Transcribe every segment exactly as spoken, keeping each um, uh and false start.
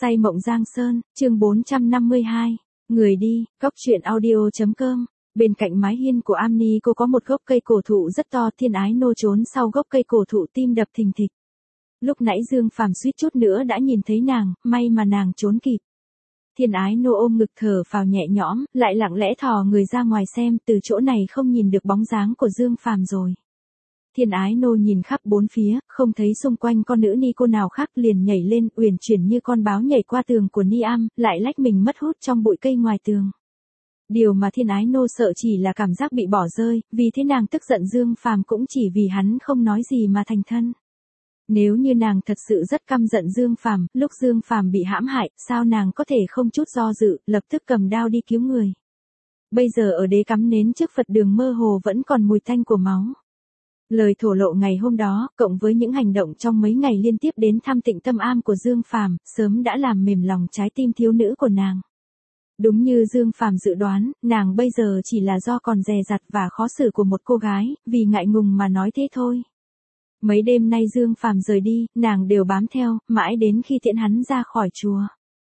Say mộng Giang Sơn, chương bốn trăm năm mươi hai. Người đi, góc truyện audio.com. Bên cạnh mái hiên của Amni cô có một gốc cây cổ thụ rất to, Thiên Ái Nô trốn sau gốc cây cổ thụ tim đập thình thịch. Lúc nãy Dương Phàm suýt chút nữa đã nhìn thấy nàng, may mà nàng trốn kịp. Thiên Ái Nô ôm ngực thở phào nhẹ nhõm, lại lặng lẽ thò người ra ngoài xem, từ chỗ này không nhìn được bóng dáng của Dương Phàm rồi. Thiên Ái Nô nhìn khắp bốn phía, không thấy xung quanh con nữ ni cô nào khác, liền nhảy lên, uyển chuyển như con báo nhảy qua tường của Ni Am, lại lách mình mất hút trong bụi cây ngoài tường. Điều mà Thiên Ái Nô sợ chỉ là cảm giác bị bỏ rơi, vì thế nàng tức giận Dương Phàm cũng chỉ vì hắn không nói gì mà thành thân. Nếu như nàng thật sự rất căm giận Dương Phàm, lúc Dương Phàm bị hãm hại, sao nàng có thể không chút do dự, lập tức cầm đao đi cứu người. Bây giờ ở đế cắm nến trước Phật đường mơ hồ vẫn còn mùi tanh của máu. Lời thổ lộ ngày hôm đó, cộng với những hành động trong mấy ngày liên tiếp đến thăm Tịnh Tâm Am của Dương Phàm, sớm đã làm mềm lòng trái tim thiếu nữ của nàng. Đúng như Dương Phàm dự đoán, nàng bây giờ chỉ là do còn dè dặt và khó xử của một cô gái, vì ngại ngùng mà nói thế thôi. Mấy đêm nay Dương Phàm rời đi, nàng đều bám theo, mãi đến khi tiễn hắn ra khỏi chùa.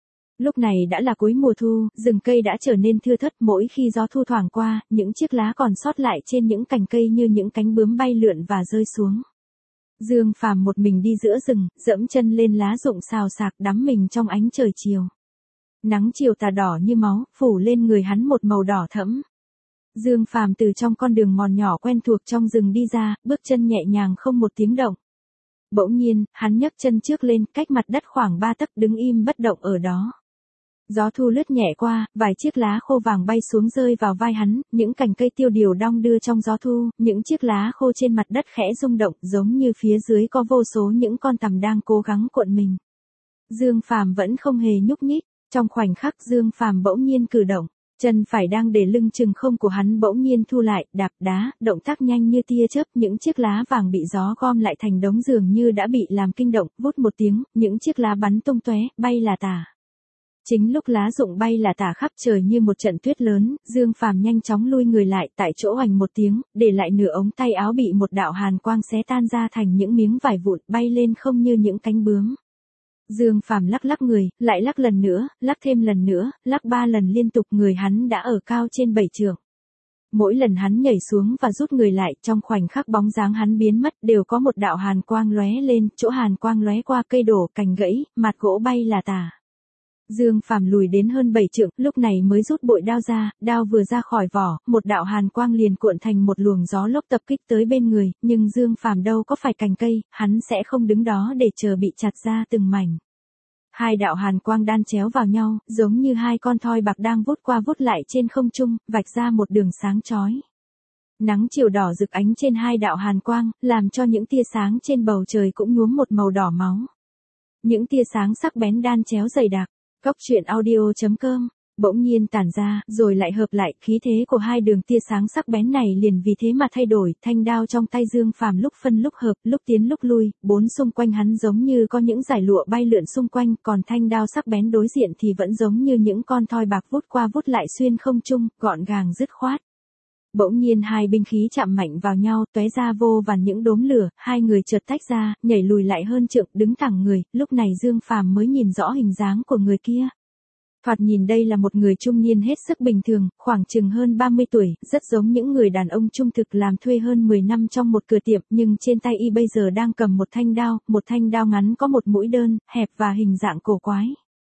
Lúc này đã là cuối mùa thu, rừng cây đã trở nên thưa thớt, mỗi khi gió thu thoảng qua, những chiếc lá còn sót lại trên những cành cây như những cánh bướm bay lượn và rơi xuống. Dương Phàm một mình đi giữa rừng, dẫm chân lên lá rụng xào xạc, đắm mình trong ánh trời chiều. Nắng chiều tà đỏ như máu, phủ lên người hắn một màu đỏ thẫm. Dương Phàm từ trong con đường mòn nhỏ quen thuộc trong rừng đi ra, bước chân nhẹ nhàng không một tiếng động. Bỗng nhiên, hắn nhấc chân trước lên, cách mặt đất khoảng ba tấc, đứng im bất động ở đó. Gió thu lướt nhẹ qua, vài chiếc lá khô vàng bay xuống rơi vào vai hắn, những cành cây tiêu điều đong đưa trong gió thu, những chiếc lá khô trên mặt đất khẽ rung động, giống như phía dưới có vô số những con tằm đang cố gắng cuộn mình. Dương Phàm vẫn không hề nhúc nhích, trong khoảnh khắc Dương Phàm bỗng nhiên cử động, chân phải đang để lưng chừng không của hắn bỗng nhiên thu lại, đạp đá, động tác nhanh như tia chớp, những chiếc lá vàng bị gió gom lại thành đống dường như đã bị làm kinh động, vút một tiếng, những chiếc lá bắn tung tóe, bay là tả. Chính lúc lá rụng bay là tả khắp trời như một trận tuyết lớn, Dương Phàm nhanh chóng lui người lại, tại chỗ oành một tiếng, để lại nửa ống tay áo bị một đạo hàn quang xé tan ra thành những miếng vải vụn, bay lên không như những cánh bướm. Dương Phàm lắc lắc người, lại lắc lần nữa, lắc thêm lần nữa, lắc ba lần liên tục, người hắn đã ở cao trên bảy trượng. Mỗi lần hắn nhảy xuống và rút người lại, trong khoảnh khắc bóng dáng hắn biến mất, đều có một đạo hàn quang lóe lên, chỗ hàn quang lóe qua cây đổ, cành gãy, mặt gỗ bay là tả. Dương Phàm lùi đến hơn bảy trượng, lúc này mới rút bội đao ra, đao vừa ra khỏi vỏ, một đạo hàn quang liền cuộn thành một luồng gió lốc tập kích tới bên người, nhưng Dương Phàm đâu có phải cành cây, hắn sẽ không đứng đó để chờ bị chặt ra từng mảnh. Hai đạo hàn quang đan chéo vào nhau, giống như hai con thoi bạc đang vút qua vút lại trên không trung, vạch ra một đường sáng chói. Nắng chiều đỏ rực ánh trên hai đạo hàn quang, làm cho những tia sáng trên bầu trời cũng nhuốm một màu đỏ máu. Những tia sáng sắc bén đan chéo dày đặc. Góc truyện audio.com, bỗng nhiên tản ra, rồi lại hợp lại, khí thế của hai đường tia sáng sắc bén này liền vì thế mà thay đổi, thanh đao trong tay Dương Phàm lúc phân lúc hợp, lúc tiến lúc lui, bốn xung quanh hắn giống như có những dải lụa bay lượn xung quanh, còn thanh đao sắc bén đối diện thì vẫn giống như những con thoi bạc vút qua vút lại xuyên không trung, gọn gàng dứt khoát. Bỗng nhiên hai binh khí chạm mạnh vào nhau, tóe ra vô vàn những đốm lửa, hai người chợt tách ra, nhảy lùi lại hơn trượng, đứng thẳng người, lúc này Dương Phàm mới nhìn rõ hình dáng của người kia. Thoạt nhìn đây là một người trung niên hết sức bình thường, khoảng chừng hơn ba mươi tuổi, rất giống những người đàn ông trung thực làm thuê hơn mười năm trong một cửa tiệm, nhưng trên tay y bây giờ đang cầm một thanh đao, một thanh đao ngắn có một mũi đơn, hẹp và hình dạng cổ quái.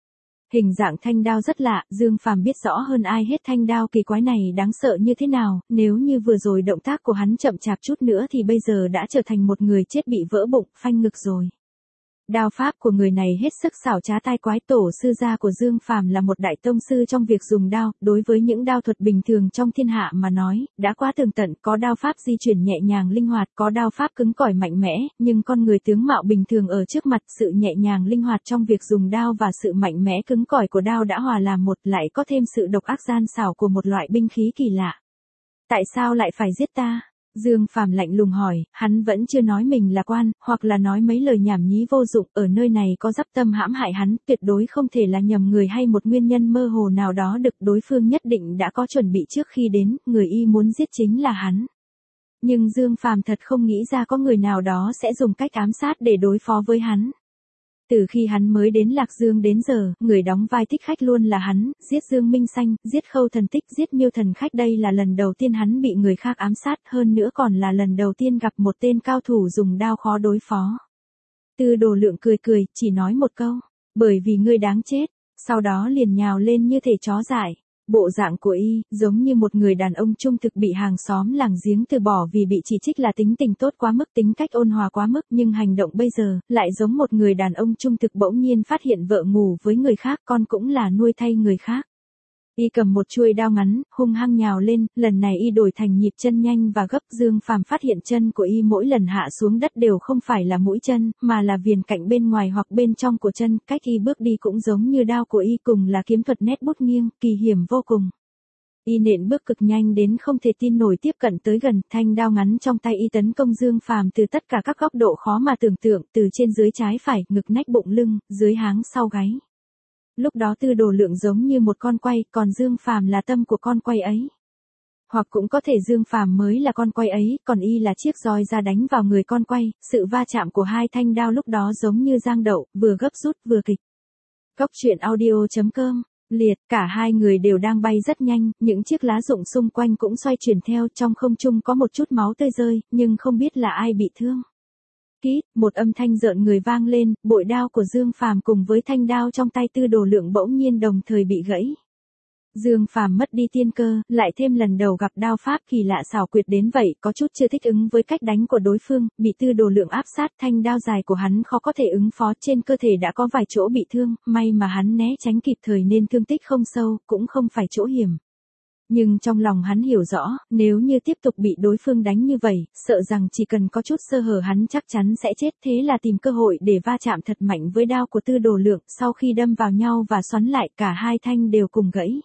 Hình dạng thanh đao rất lạ, Dương Phàm biết rõ hơn ai hết thanh đao kỳ quái này đáng sợ như thế nào, nếu như vừa rồi động tác của hắn chậm chạp chút nữa thì bây giờ đã trở thành một người chết bị vỡ bụng, phanh ngực rồi. Đao pháp của người này hết sức xảo trá tai quái, tổ sư gia của Dương Phàm là một đại tông sư trong việc dùng đao, đối với những đao thuật bình thường trong thiên hạ mà nói, đã quá tường tận, có đao pháp di chuyển nhẹ nhàng linh hoạt, có đao pháp cứng cỏi mạnh mẽ, nhưng con người tướng mạo bình thường ở trước mặt, sự nhẹ nhàng linh hoạt trong việc dùng đao và sự mạnh mẽ cứng cỏi của đao đã hòa làm một, lại có thêm sự độc ác gian xảo của một loại binh khí kỳ lạ. Tại sao lại phải giết ta? Dương Phàm lạnh lùng hỏi, hắn vẫn chưa nói mình là quan, hoặc là nói mấy lời nhảm nhí vô dụng, ở nơi này có dắp tâm hãm hại hắn, tuyệt đối không thể là nhầm người hay một nguyên nhân mơ hồ nào đó được, đối phương nhất định đã có chuẩn bị trước khi đến, người y muốn giết chính là hắn. Nhưng Dương Phàm thật không nghĩ ra có người nào đó sẽ dùng cách ám sát để đối phó với hắn. Từ khi hắn mới đến Lạc Dương đến giờ, người đóng vai thích khách luôn là hắn, giết Dương Minh Xanh, giết Khâu Thần Tích, giết Miêu Thần Khách, đây là lần đầu tiên hắn bị người khác ám sát, hơn nữa còn là lần đầu tiên gặp một tên cao thủ dùng đao khó đối phó. Tư Đồ Lượng cười cười, chỉ nói một câu, bởi vì ngươi đáng chết, sau đó liền nhào lên như thể chó dại. Bộ dạng của y, giống như một người đàn ông trung thực bị hàng xóm làng giếng từ bỏ vì bị chỉ trích là tính tình tốt quá mức, tính cách ôn hòa quá mức, nhưng hành động bây giờ, lại giống một người đàn ông trung thực bỗng nhiên phát hiện vợ ngủ với người khác, con cũng là nuôi thay người khác. Y cầm một chuôi đao ngắn, hung hăng nhào lên, lần này y đổi thành nhịp chân nhanh và gấp. Dương Phàm phát hiện chân của y mỗi lần hạ xuống đất đều không phải là mũi chân, mà là viền cạnh bên ngoài hoặc bên trong của chân, cách y bước đi cũng giống như đao của y, cùng là kiếm thuật nét bút nghiêng, kỳ hiểm vô cùng. Y nện bước cực nhanh đến không thể tin nổi tiếp cận tới gần, thanh đao ngắn trong tay y tấn công Dương Phàm từ tất cả các góc độ khó mà tưởng tượng, từ trên dưới trái phải, ngực nách bụng lưng, dưới háng sau gáy. Lúc đó Tư Đồ Lượng giống như một con quay, còn Dương Phàm là tâm của con quay ấy. Hoặc cũng có thể Dương Phàm mới là con quay ấy, còn y là chiếc roi ra đánh vào người con quay, sự va chạm của hai thanh đao lúc đó giống như giang đậu, vừa gấp rút vừa kịch. Góc truyện audio chấm com, liệt, cả hai người đều đang bay rất nhanh, những chiếc lá rụng xung quanh cũng xoay chuyển theo, trong không trung có một chút máu tươi rơi, nhưng không biết là ai bị thương. Kít, một âm thanh rợn người vang lên, bội đao của Dương Phàm cùng với thanh đao trong tay Tư Đồ Lượng bỗng nhiên đồng thời bị gãy. Dương Phàm mất đi tiên cơ, lại thêm lần đầu gặp đao pháp kỳ lạ xảo quyệt đến vậy, có chút chưa thích ứng với cách đánh của đối phương, bị Tư Đồ Lượng áp sát, thanh đao dài của hắn khó có thể ứng phó, trên cơ thể đã có vài chỗ bị thương, may mà hắn né tránh kịp thời nên thương tích không sâu, cũng không phải chỗ hiểm. Nhưng trong lòng hắn hiểu rõ, nếu như tiếp tục bị đối phương đánh như vậy, sợ rằng chỉ cần có chút sơ hở hắn chắc chắn sẽ chết, thế là tìm cơ hội để va chạm thật mạnh với đao của Tư Đồ Lượng, sau khi đâm vào nhau và xoắn lại, cả hai thanh đều cùng gãy.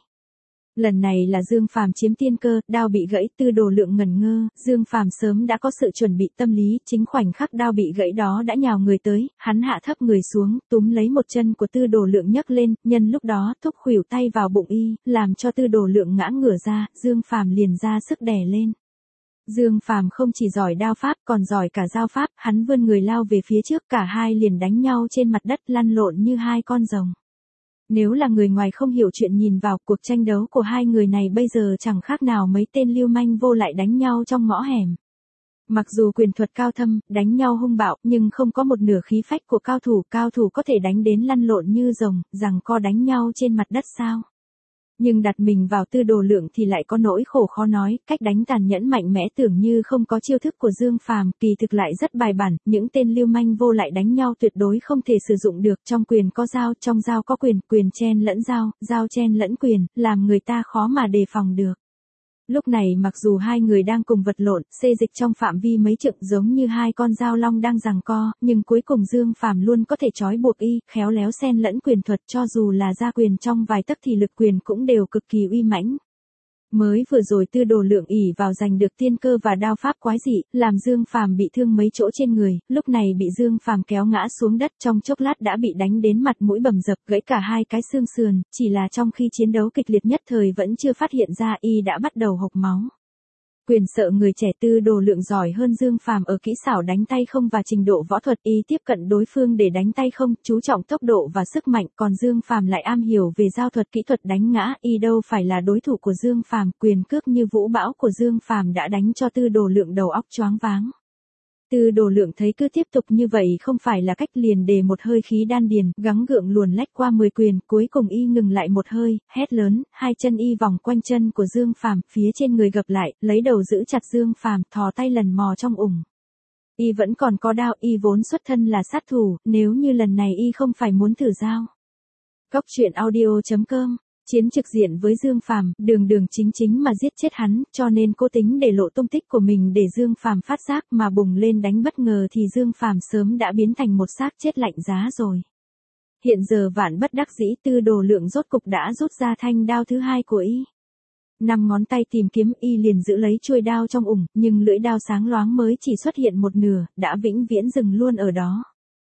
Lần này là Dương Phàm chiếm tiên cơ, đao bị gãy, Tư Đồ Lượng ngẩn ngơ, Dương Phàm sớm đã có sự chuẩn bị tâm lý, chính khoảnh khắc đao bị gãy đó đã nhào người tới, hắn hạ thấp người xuống, túm lấy một chân của Tư Đồ Lượng nhấc lên, nhân lúc đó thúc khuỷu tay vào bụng y, làm cho Tư Đồ Lượng ngã ngửa ra, Dương Phàm liền ra sức đè lên. Dương Phàm không chỉ giỏi đao pháp còn giỏi cả giao pháp, hắn vươn người lao về phía trước, cả hai liền đánh nhau trên mặt đất lăn lộn như hai con rồng. Nếu là người ngoài không hiểu chuyện nhìn vào, cuộc tranh đấu của hai người này bây giờ chẳng khác nào mấy tên lưu manh vô lại đánh nhau trong ngõ hẻm. Mặc dù quyền thuật cao thâm, đánh nhau hung bạo, nhưng không có một nửa khí phách của cao thủ, cao thủ có thể đánh đến lăn lộn như rồng, giằng co đánh nhau trên mặt đất sao? Nhưng đặt mình vào Tư Đồ Lượng thì lại có nỗi khổ khó nói, cách đánh tàn nhẫn mạnh mẽ tưởng như không có chiêu thức của Dương Phàm, kỳ thực lại rất bài bản, những tên lưu manh vô lại đánh nhau tuyệt đối không thể sử dụng được, trong quyền có dao, trong dao có quyền, quyền chen lẫn dao, dao chen lẫn quyền, làm người ta khó mà đề phòng được. Lúc này mặc dù hai người đang cùng vật lộn, xê dịch trong phạm vi mấy trượng giống như hai con dao long đang giằng co, nhưng cuối cùng Dương Phàm luôn có thể trói buộc y, khéo léo xen lẫn quyền thuật, cho dù là ra quyền trong vài tấc thì lực quyền cũng đều cực kỳ uy mãnh. Mới vừa rồi Tư Đồ Lượng ỷ vào giành được tiên cơ và đao pháp quái dị, làm Dương Phàm bị thương mấy chỗ trên người, lúc này bị Dương Phàm kéo ngã xuống đất, trong chốc lát đã bị đánh đến mặt mũi bầm dập, gãy cả hai cái xương sườn, chỉ là trong khi chiến đấu kịch liệt nhất thời vẫn chưa phát hiện ra y đã bắt đầu hộc máu. Quyền sợ người trẻ Tư Đồ Lượng giỏi hơn Dương Phàm ở kỹ xảo đánh tay không và trình độ võ thuật, y tiếp cận đối phương để đánh tay không, chú trọng tốc độ và sức mạnh, còn Dương Phàm lại am hiểu về giao thuật kỹ thuật đánh ngã, y đâu phải là đối thủ của Dương Phàm, quyền cước như vũ bão của Dương Phàm đã đánh cho Tư Đồ Lượng đầu óc choáng váng. Tư Đồ Lượng thấy cứ tiếp tục như vậy không phải là cách, liền đề một hơi khí đan điền, gắng gượng luồn lách qua mười quyền, cuối cùng y ngừng lại một hơi, hét lớn, hai chân y vòng quanh chân của Dương Phàm, phía trên người gập lại, lấy đầu giữ chặt Dương Phàm, thò tay lần mò trong ủng. Y vẫn còn có đao, y vốn xuất thân là sát thủ, nếu như lần này y không phải muốn thử dao. Góc truyện audio chấm com. Chiến trực diện với Dương Phàm, đường đường chính chính mà giết chết hắn, cho nên cố tính để lộ tung tích của mình để Dương Phàm phát giác, mà bùng lên đánh bất ngờ thì Dương Phàm sớm đã biến thành một xác chết lạnh giá rồi. Hiện giờ vạn bất đắc dĩ, Tư Đồ Lượng rốt cục đã rút ra thanh đao thứ hai của y. Năm ngón tay tìm kiếm, y liền giữ lấy chuôi đao trong ủng, nhưng lưỡi đao sáng loáng mới chỉ xuất hiện một nửa, đã vĩnh viễn dừng luôn ở đó.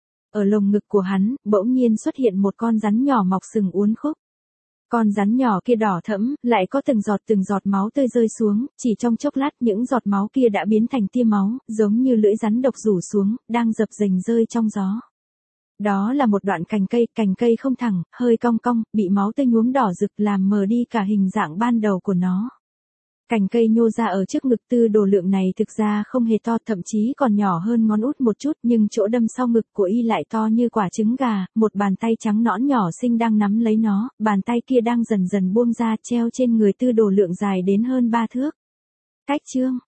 Ở lồng ngực của hắn, bỗng nhiên xuất hiện một con rắn nhỏ mọc sừng uốn khúc. Con rắn nhỏ kia đỏ thẫm, lại có từng giọt từng giọt máu tươi rơi xuống, chỉ trong chốc lát những giọt máu kia đã biến thành tia máu, giống như lưỡi rắn độc rủ xuống, đang dập dềnh rơi trong gió. Đó là một đoạn cành cây, cành cây không thẳng, hơi cong cong, bị máu tươi nhuốm đỏ rực làm mờ đi cả hình dạng ban đầu của nó. Cành cây nhô ra ở trước ngực Tư Đồ Lượng này thực ra không hề to, thậm chí còn nhỏ hơn ngón út một chút, nhưng chỗ đâm sau ngực của y lại to như quả trứng gà, một bàn tay trắng nõn nhỏ xinh đang nắm lấy nó, bàn tay kia đang dần dần buông ra treo trên người Tư Đồ Lượng dài đến hơn ba thước. Cách chương